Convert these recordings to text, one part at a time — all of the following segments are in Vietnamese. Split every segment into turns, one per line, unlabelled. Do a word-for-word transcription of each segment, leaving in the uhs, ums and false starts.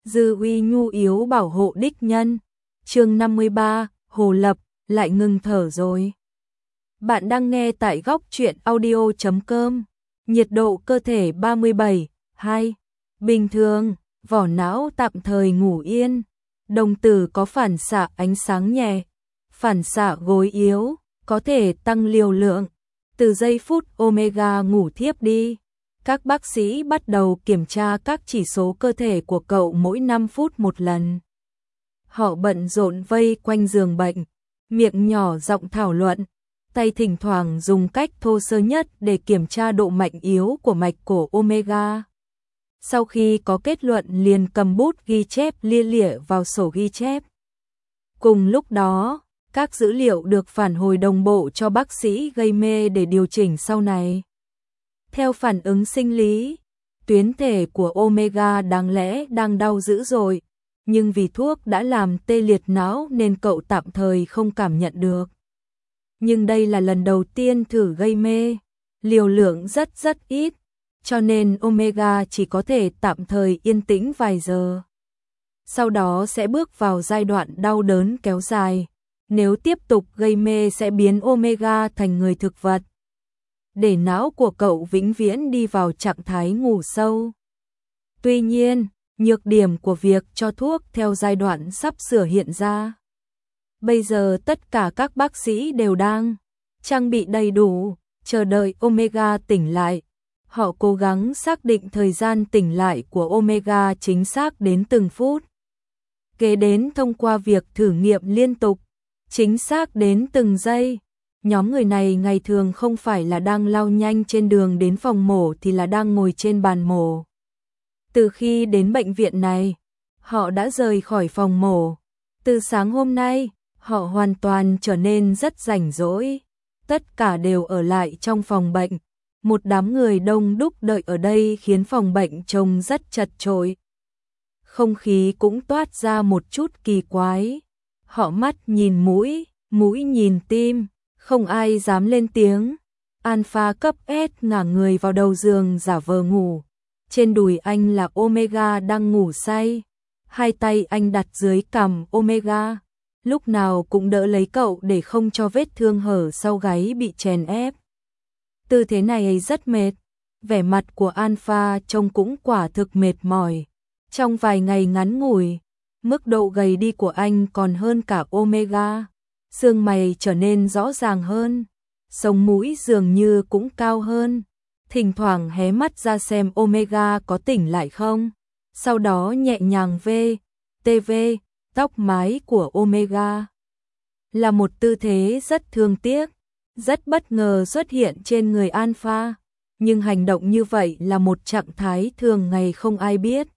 Dư uy nhu yếu bảo hộ đích nhân. Chương năm mươi ba, Hồ Lập, lại ngừng thở rồi. Bạn đang nghe tại góc truyện audio chấm com. Nhiệt độ cơ thể ba mươi bảy, hai. Bình thường, vỏ não tạm thời ngủ yên. Đồng tử có phản xạ ánh sáng nhẹ. Phản xạ gối yếu, có thể tăng liều lượng. Từ giây phút Omega ngủ thiếp đi, các bác sĩ bắt đầu kiểm tra các chỉ số cơ thể của cậu mỗi năm phút một lần. Họ bận rộn vây quanh giường bệnh, miệng nhỏ giọng thảo luận, tay thỉnh thoảng dùng cách thô sơ nhất để kiểm tra độ mạnh yếu của mạch cổ Omega. Sau khi có kết luận liền cầm bút ghi chép lia lịa vào sổ ghi chép. Cùng lúc đó, các dữ liệu được phản hồi đồng bộ cho bác sĩ gây mê để điều chỉnh sau này. Theo phản ứng sinh lý, tuyến thể của Omega đáng lẽ đang đau dữ dội, nhưng vì thuốc đã làm tê liệt não nên cậu tạm thời không cảm nhận được. Nhưng đây là lần đầu tiên thử gây mê, liều lượng rất rất ít, cho nên Omega chỉ có thể tạm thời yên tĩnh vài giờ. Sau đó sẽ bước vào giai đoạn đau đớn kéo dài. Nếu tiếp tục gây mê sẽ biến Omega thành người thực vật, để não của cậu vĩnh viễn đi vào trạng thái ngủ sâu. Tuy nhiên, nhược điểm của việc cho thuốc theo giai đoạn sắp sửa hiện ra. Bây giờ tất cả các bác sĩ đều đang trang bị đầy đủ, chờ đợi Omega tỉnh lại. Họ cố gắng xác định thời gian tỉnh lại của Omega chính xác đến từng phút. Kế đến thông qua việc thử nghiệm liên tục, chính xác đến từng giây. Nhóm người này ngày thường không phải là đang lao nhanh trên đường đến phòng mổ thì là đang ngồi trên bàn mổ. Từ khi đến bệnh viện này, họ đã rời khỏi phòng mổ. Từ sáng hôm nay, họ hoàn toàn trở nên rất rảnh rỗi. Tất cả đều ở lại trong phòng bệnh. Một đám người đông đúc đợi ở đây khiến phòng bệnh trông rất chật chội. Không khí cũng toát ra một chút kỳ quái. Họ mắt nhìn mũi, mũi nhìn tim, không ai dám lên tiếng. Alpha cấp S ngả người vào đầu giường giả vờ ngủ. Trên đùi anh là Omega đang ngủ say. Hai tay anh đặt dưới cằm Omega, lúc nào cũng đỡ lấy cậu để không cho vết thương hở sau gáy bị chèn ép. Tư thế này rất mệt. Vẻ mặt của Alpha trông cũng quả thực mệt mỏi. Trong vài ngày ngắn ngủi, mức độ gầy đi của anh còn hơn cả Omega. Xương mày trở nên rõ ràng hơn, sống mũi dường như cũng cao hơn. Thỉnh thoảng hé mắt ra xem Omega có tỉnh lại không. Sau đó nhẹ nhàng vê, tê vê, tóc mái của Omega. Là một tư thế rất thương tiếc, rất bất ngờ xuất hiện trên người Alpha. Nhưng hành động như vậy là một trạng thái thường ngày không ai biết.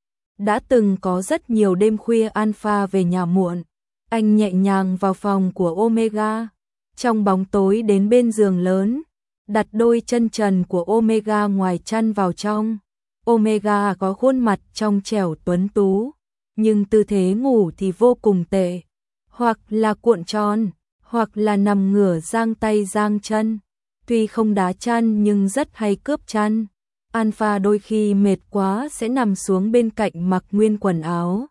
Đã từng có rất nhiều đêm khuya Alpha về nhà muộn. Anh nhẹ nhàng vào phòng của Omega, trong bóng tối đến bên giường lớn, đặt đôi chân trần của Omega ngoài chăn vào trong. Omega có khuôn mặt trong trẻo tuấn tú, nhưng tư thế ngủ thì vô cùng tệ. Hoặc là cuộn tròn, hoặc là nằm ngửa giang tay giang chân. Tuy không đá chăn nhưng rất hay cướp chăn. Alpha đôi khi mệt quá sẽ nằm xuống bên cạnh mặc nguyên quần áo.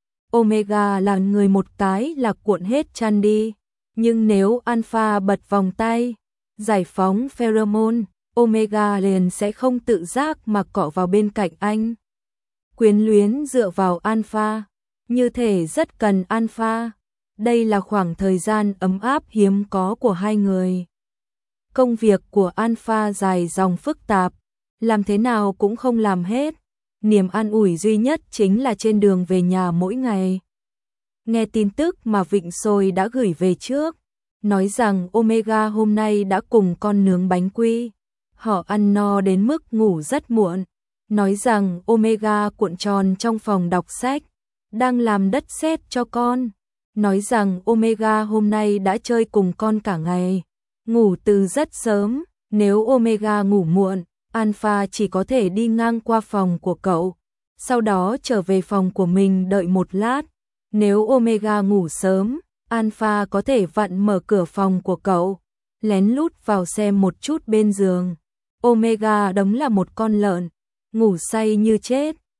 Omega là người một cái là cuộn hết chăn đi. Nhưng nếu Alpha bật vòng tay, giải phóng pheromone, Omega liền sẽ không tự giác mà cọ vào bên cạnh anh. Quyến luyến dựa vào Alpha, như thể rất cần Alpha. Đây là khoảng thời gian ấm áp hiếm có của hai người. Công việc của Alpha dài dòng phức tạp, làm thế nào cũng không làm hết. Niềm an ủi duy nhất chính là trên đường về nhà mỗi ngày. Nghe tin tức mà Vịnh Xôi đã gửi về trước, nói rằng Omega hôm nay đã cùng con nướng bánh quy. Họ ăn no đến mức ngủ rất muộn. Nói rằng Omega cuộn tròn trong phòng đọc sách, đang làm đất sét cho con. Nói rằng Omega hôm nay đã chơi cùng con cả ngày, ngủ từ rất sớm. Nếu Omega ngủ muộn, Alpha chỉ có thể đi ngang qua phòng của cậu, sau đó trở về phòng của mình đợi một lát. Nếu Omega ngủ sớm, Alpha có thể vặn mở cửa phòng của cậu, lén lút vào xem một chút bên giường. Omega đúng là một con lợn, ngủ say như chết.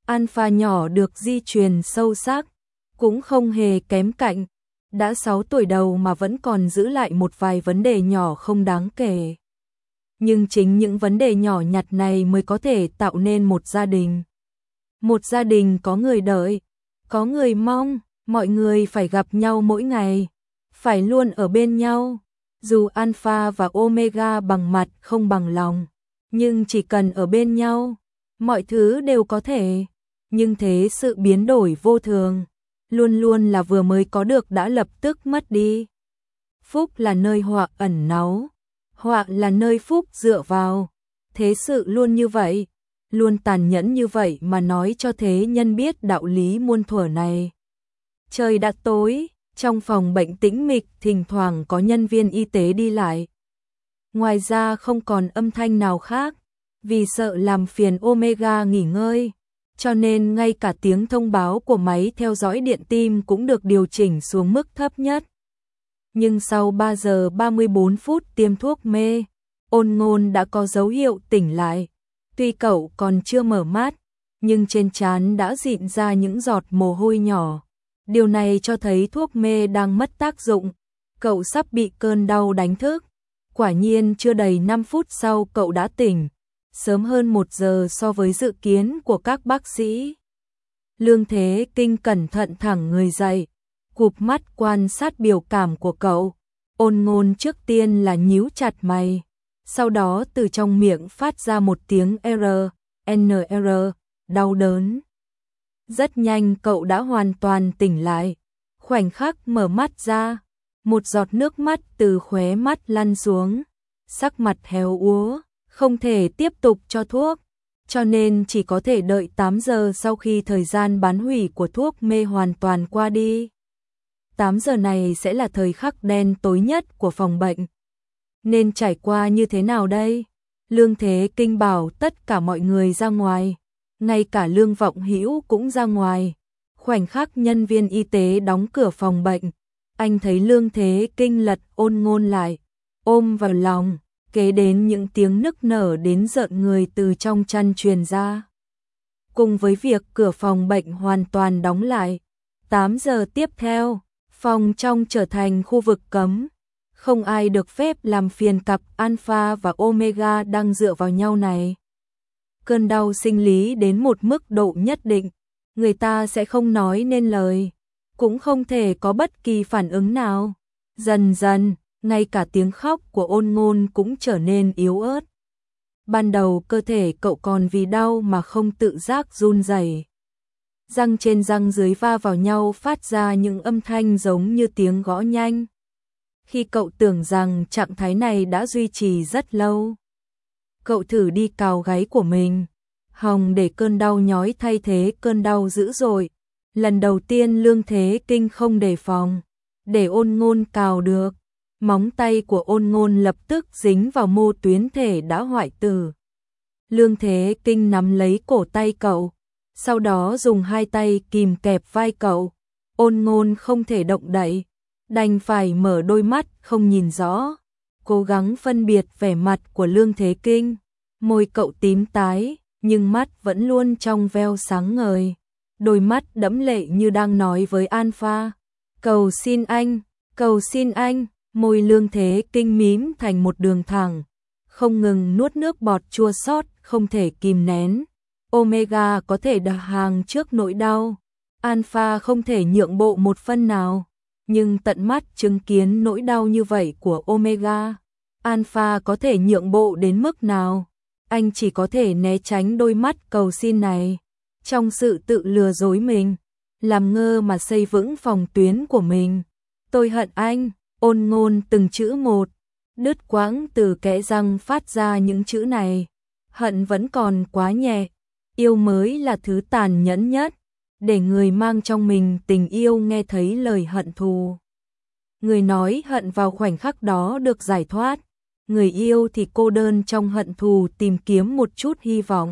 Alpha nhỏ được di truyền sâu sắc, cũng không hề kém cạnh, đã sáu tuổi đầu mà vẫn còn giữ lại một vài vấn đề nhỏ không đáng kể. Nhưng chính những vấn đề nhỏ nhặt này mới có thể tạo nên một gia đình. Một gia đình có người đợi, có người mong, mọi người phải gặp nhau mỗi ngày, phải luôn ở bên nhau. Dù Alpha và Omega bằng mặt không bằng lòng, nhưng chỉ cần ở bên nhau, mọi thứ đều có thể. Nhưng thế sự biến đổi vô thường, luôn luôn là vừa mới có được đã lập tức mất đi. Phúc là nơi họa ẩn náu, họa là nơi phúc dựa vào. Thế sự luôn như vậy, luôn tàn nhẫn như vậy mà nói cho thế nhân biết đạo lý muôn thuở này. Trời đã tối, trong phòng bệnh tĩnh mịch thỉnh thoảng có nhân viên y tế đi lại. Ngoài ra không còn âm thanh nào khác, vì sợ làm phiền Omega nghỉ ngơi, cho nên ngay cả tiếng thông báo của máy theo dõi điện tim cũng được điều chỉnh xuống mức thấp nhất. Nhưng sau ba giờ ba mươi bốn phút tiêm thuốc mê, Ôn Ngôn đã có dấu hiệu tỉnh lại. Tuy cậu còn chưa mở mắt, nhưng trên trán đã rịn ra những giọt mồ hôi nhỏ. Điều này cho thấy thuốc mê đang mất tác dụng, cậu sắp bị cơn đau đánh thức. Quả nhiên chưa đầy năm phút sau cậu đã tỉnh, sớm hơn một giờ so với dự kiến của các bác sĩ. Lương Thế Kinh cẩn thận thẳng người dậy, cụp mắt quan sát biểu cảm của cậu. Ôn Ngôn trước tiên là nhíu chặt mày, sau đó từ trong miệng phát ra một tiếng R, N R, đau đớn. Rất nhanh cậu đã hoàn toàn tỉnh lại, khoảnh khắc mở mắt ra, một giọt nước mắt từ khóe mắt lăn xuống, sắc mặt héo úa, không thể tiếp tục cho thuốc, cho nên chỉ có thể đợi tám giờ sau khi thời gian bán hủy của thuốc mê hoàn toàn qua đi. tám giờ này sẽ là thời khắc đen tối nhất của phòng bệnh. Nên trải qua như thế nào đây? Lương Thế Kinh bảo tất cả mọi người ra ngoài, ngay cả Lương Vọng Hữu cũng ra ngoài. Khoảnh khắc nhân viên y tế đóng cửa phòng bệnh, anh thấy Lương Thế Kinh lật Ôn Ngôn lại, ôm vào lòng, kế đến những tiếng nức nở đến rợn người từ trong chăn truyền ra. Cùng với việc cửa phòng bệnh hoàn toàn đóng lại, tám giờ tiếp theo, phòng trong trở thành khu vực cấm. Không ai được phép làm phiền cặp Alpha và Omega đang dựa vào nhau này. Cơn đau sinh lý đến một mức độ nhất định, người ta sẽ không nói nên lời, cũng không thể có bất kỳ phản ứng nào. Dần dần, ngay cả tiếng khóc của Ôn Ngôn cũng trở nên yếu ớt. Ban đầu cơ thể cậu còn vì đau mà không tự giác run rẩy. Răng trên răng dưới va vào nhau phát ra những âm thanh giống như tiếng gõ nhanh. Khi cậu tưởng rằng trạng thái này đã duy trì rất lâu, cậu thử đi cào gáy của mình, hòng để cơn đau nhói thay thế cơn đau dữ dội. Lần đầu tiên Lương Thế Kinh không đề phòng, để Ôn Ngôn cào được, móng tay của Ôn Ngôn lập tức dính vào mô tuyến thể đã hoại tử. Lương Thế Kinh nắm lấy cổ tay cậu, sau đó dùng hai tay kìm kẹp vai cậu. Ôn Ngôn không thể động đậy, đành phải mở đôi mắt không nhìn rõ, cố gắng phân biệt vẻ mặt của Lương Thế Kinh. Môi cậu tím tái, nhưng mắt vẫn luôn trong veo sáng ngời. Đôi mắt đẫm lệ như đang nói với Alpha, cầu xin anh, cầu xin anh. Môi Lương Thế Kinh mím thành một đường thẳng, không ngừng nuốt nước bọt chua xót không thể kìm nén. Omega có thể đặt hàng trước nỗi đau, Alpha không thể nhượng bộ một phân nào. Nhưng tận mắt chứng kiến nỗi đau như vậy của Omega, Alpha có thể nhượng bộ đến mức nào? Anh chỉ có thể né tránh đôi mắt cầu xin này, trong sự tự lừa dối mình, làm ngơ mà xây vững phòng tuyến của mình. Tôi hận anh. Ôn Ngôn từng chữ một, đứt quãng từ kẽ răng phát ra những chữ này. Hận vẫn còn quá nhẹ, yêu mới là thứ tàn nhẫn nhất, để người mang trong mình tình yêu nghe thấy lời hận thù. Người nói hận vào khoảnh khắc đó được giải thoát, người yêu thì cô đơn trong hận thù tìm kiếm một chút hy vọng.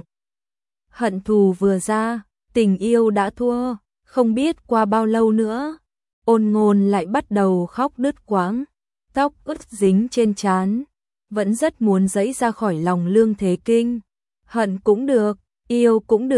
Hận thù vừa ra, tình yêu đã thua, không biết qua bao lâu nữa. Ôn Ngôn lại bắt đầu khóc đứt quãng, tóc ướt dính trên trán, vẫn rất muốn giãy ra khỏi lòng Lương Thế Kinh. Hận cũng được, yêu cũng được,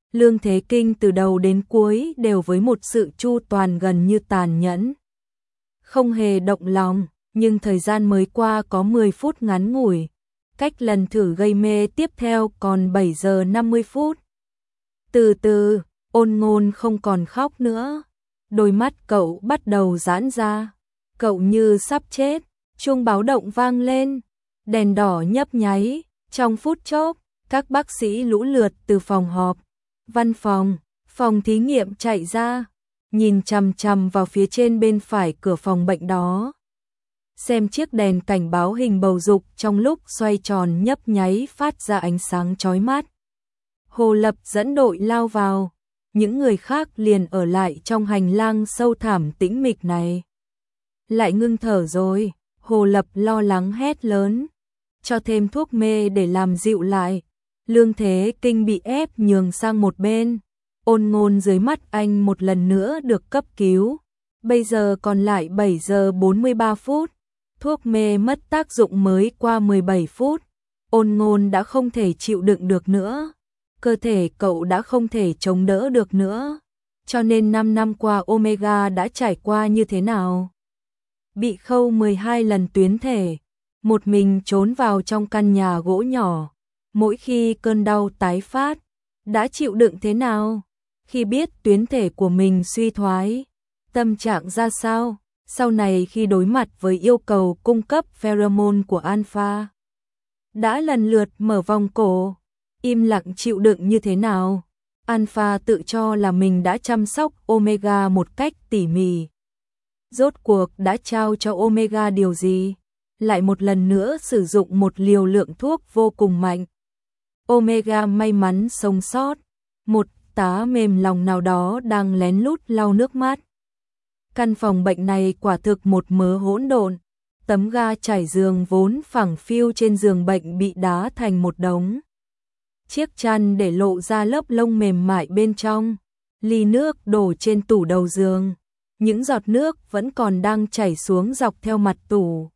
Lương Thế Kinh từ đầu đến cuối đều với một sự chu toàn gần như tàn nhẫn. Không hề động lòng, nhưng thời gian mới qua có mười phút ngắn ngủi. Cách lần thử gây mê tiếp theo còn bảy giờ năm mươi phút. Từ từ, Ôn Ngôn không còn khóc nữa. Đôi mắt cậu bắt đầu giãn ra. Cậu như sắp chết. Chuông báo động vang lên. Đèn đỏ nhấp nháy. Trong phút chốc, các bác sĩ lũ lượt từ phòng họp, văn phòng, phòng thí nghiệm chạy ra, nhìn chằm chằm vào phía trên bên phải cửa phòng bệnh đó. Xem chiếc đèn cảnh báo hình bầu dục trong lúc xoay tròn nhấp nháy phát ra ánh sáng chói mắt. Hồ Lập dẫn đội lao vào, những người khác liền ở lại trong hành lang sâu thẳm tĩnh mịch này. Lại ngưng thở rồi, Hồ Lập lo lắng hét lớn, cho thêm thuốc mê để làm dịu lại. Lương Thế Kinh bị ép nhường sang một bên. Ôn Ngôn dưới mắt anh một lần nữa được cấp cứu. Bây giờ còn lại bảy giờ bốn mươi ba phút. Thuốc mê mất tác dụng mới qua mười bảy phút. Ôn Ngôn đã không thể chịu đựng được nữa. Cơ thể cậu đã không thể chống đỡ được nữa. Cho nên năm năm qua Omega đã trải qua như thế nào? Bị khâu mười hai lần tuyến thể. Một mình trốn vào trong căn nhà gỗ nhỏ. Mỗi khi cơn đau tái phát, đã chịu đựng thế nào? Khi biết tuyến thể của mình suy thoái, tâm trạng ra sao? Sau này khi đối mặt với yêu cầu cung cấp pheromone của Alpha, đã lần lượt mở vòng cổ, im lặng chịu đựng như thế nào? Alpha tự cho là mình đã chăm sóc Omega một cách tỉ mỉ. Rốt cuộc đã trao cho Omega điều gì? Lại một lần nữa sử dụng một liều lượng thuốc vô cùng mạnh. Omega may mắn sống sót. Một tá mềm lòng nào đó đang lén lút lau nước mắt. Căn phòng bệnh này quả thực một mớ hỗn độn. Tấm ga trải giường vốn phẳng phiu trên giường bệnh bị đá thành một đống. Chiếc chăn để lộ ra lớp lông mềm mại bên trong. Ly nước đổ trên tủ đầu giường. Những giọt nước vẫn còn đang chảy xuống dọc theo mặt tủ.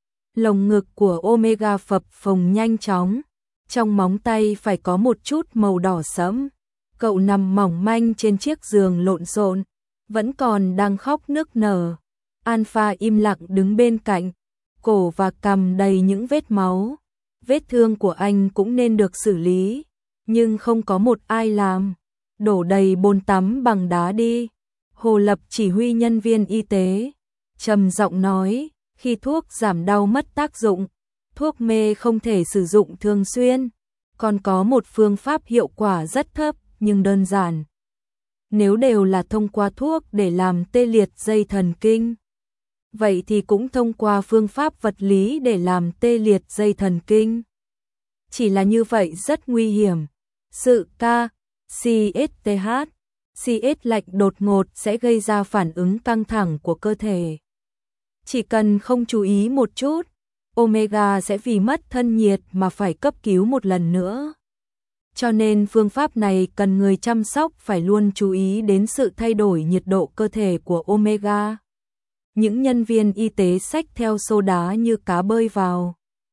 Lồng ngực của Omega phập phồng nhanh chóng. Trong móng tay phải có một chút màu đỏ sẫm. Cậu nằm mỏng manh trên chiếc giường lộn xộn, vẫn còn đang khóc nức nở. Alpha im lặng đứng bên cạnh, cổ và cằm đầy những vết máu. Vết thương của anh cũng nên được xử lý, nhưng không có một ai làm. Đổ đầy bồn tắm bằng đá đi. Hồ Lập chỉ huy nhân viên y tế, trầm giọng nói, khi thuốc giảm đau mất tác dụng, thuốc mê không thể sử dụng thường xuyên. Còn có một phương pháp hiệu quả rất thấp nhưng đơn giản. Nếu đều là thông qua thuốc để làm tê liệt dây thần kinh, vậy thì cũng thông qua phương pháp vật lý để làm tê liệt dây thần kinh. Chỉ là như vậy rất nguy hiểm. Sự K, xê ét tê hát, xê ét lạnh đột ngột sẽ gây ra phản ứng căng thẳng của cơ thể. Chỉ cần không chú ý một chút, Omega sẽ vì mất thân nhiệt mà phải cấp cứu một lần nữa. Cho nên phương pháp này cần người chăm sóc phải luôn chú ý đến sự thay đổi nhiệt độ cơ thể của Omega. Những nhân viên y tế xách theo xô đá như cá bơi vào.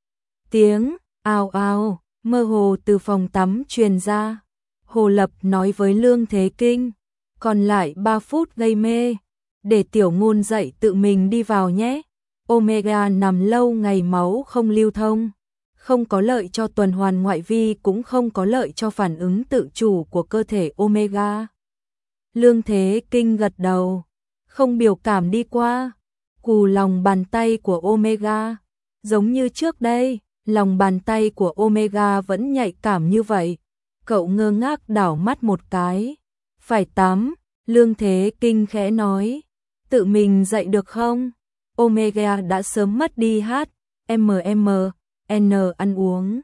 Tiếng ào ào mơ hồ từ phòng tắm truyền ra. Hồ Lập nói với Lương Thế Kinh, còn lại ba phút gây mê, để Tiểu Ngôn dậy tự mình đi vào nhé. Omega nằm lâu ngày máu không lưu thông, không có lợi cho tuần hoàn ngoại vi cũng không có lợi cho phản ứng tự chủ của cơ thể Omega. Lương Thế Kinh gật đầu, không biểu cảm đi qua, cù lòng bàn tay của Omega. Giống như trước đây, lòng bàn tay của Omega vẫn nhạy cảm như vậy. Cậu ngơ ngác đảo mắt một cái. Phải tắm, Lương Thế Kinh khẽ nói. Tự mình dậy được không? Omega đã sớm mất đi hát em em en ăn uống.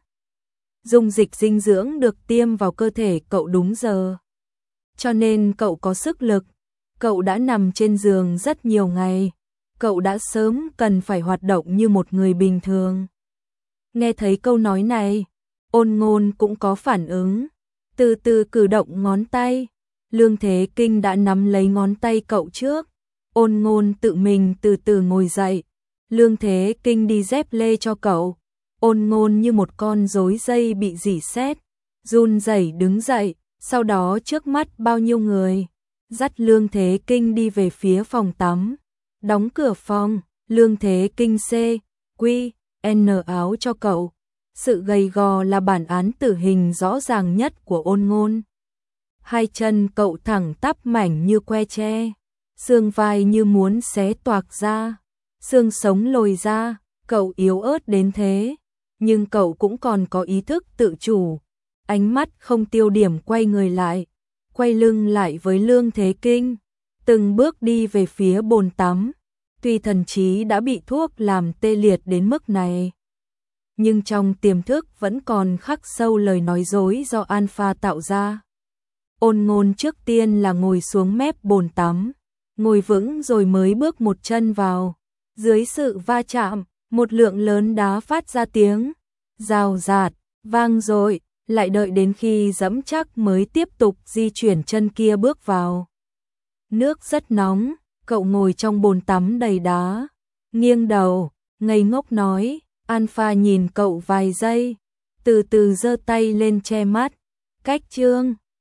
Dung dịch dinh dưỡng được tiêm vào cơ thể cậu đúng giờ. Cho nên cậu có sức lực. Cậu đã nằm trên giường rất nhiều ngày. Cậu đã sớm cần phải hoạt động như một người bình thường. Nghe thấy câu nói này, Ôn Ngôn cũng có phản ứng. Từ từ cử động ngón tay. Lương Thế Kinh đã nắm lấy ngón tay cậu trước. Ôn Ngôn tự mình từ từ ngồi dậy. Lương Thế Kinh đi dép lê cho cậu. Ôn Ngôn như một con rối dây bị rỉ sét, run rẩy đứng dậy, Sau đó trước mắt bao nhiêu người, dắt Lương Thế Kinh đi về phía phòng tắm. Đóng cửa phòng, Lương Thế Kinh C, Quy, N áo cho cậu. Sự gầy gò là bản án tử hình rõ ràng nhất của Ôn Ngôn. Hai chân cậu thẳng tắp mảnh như que tre, xương vai như muốn xé toạc ra, xương sống lồi ra, cậu yếu ớt đến thế, nhưng cậu cũng còn có ý thức tự chủ. Ánh mắt không tiêu điểm quay người lại, quay lưng lại với Lương Thế Kinh, từng bước đi về phía bồn tắm. Tuy thần trí đã bị thuốc làm tê liệt đến mức này, nhưng trong tiềm thức vẫn còn khắc sâu lời nói dối do Alpha tạo ra. Ôn Ngôn trước tiên là ngồi xuống mép bồn tắm, ngồi vững rồi mới bước một chân vào. Dưới sự va chạm, một lượng lớn đá phát ra tiếng rào rạt, vang dội, lại đợi đến khi dẫm chắc mới tiếp tục di chuyển chân kia bước vào. Nước rất nóng, cậu ngồi trong bồn tắm đầy đá, nghiêng đầu, ngây ngốc nói. Alpha nhìn cậu vài giây, từ từ giơ tay lên che mắt. Cách Trương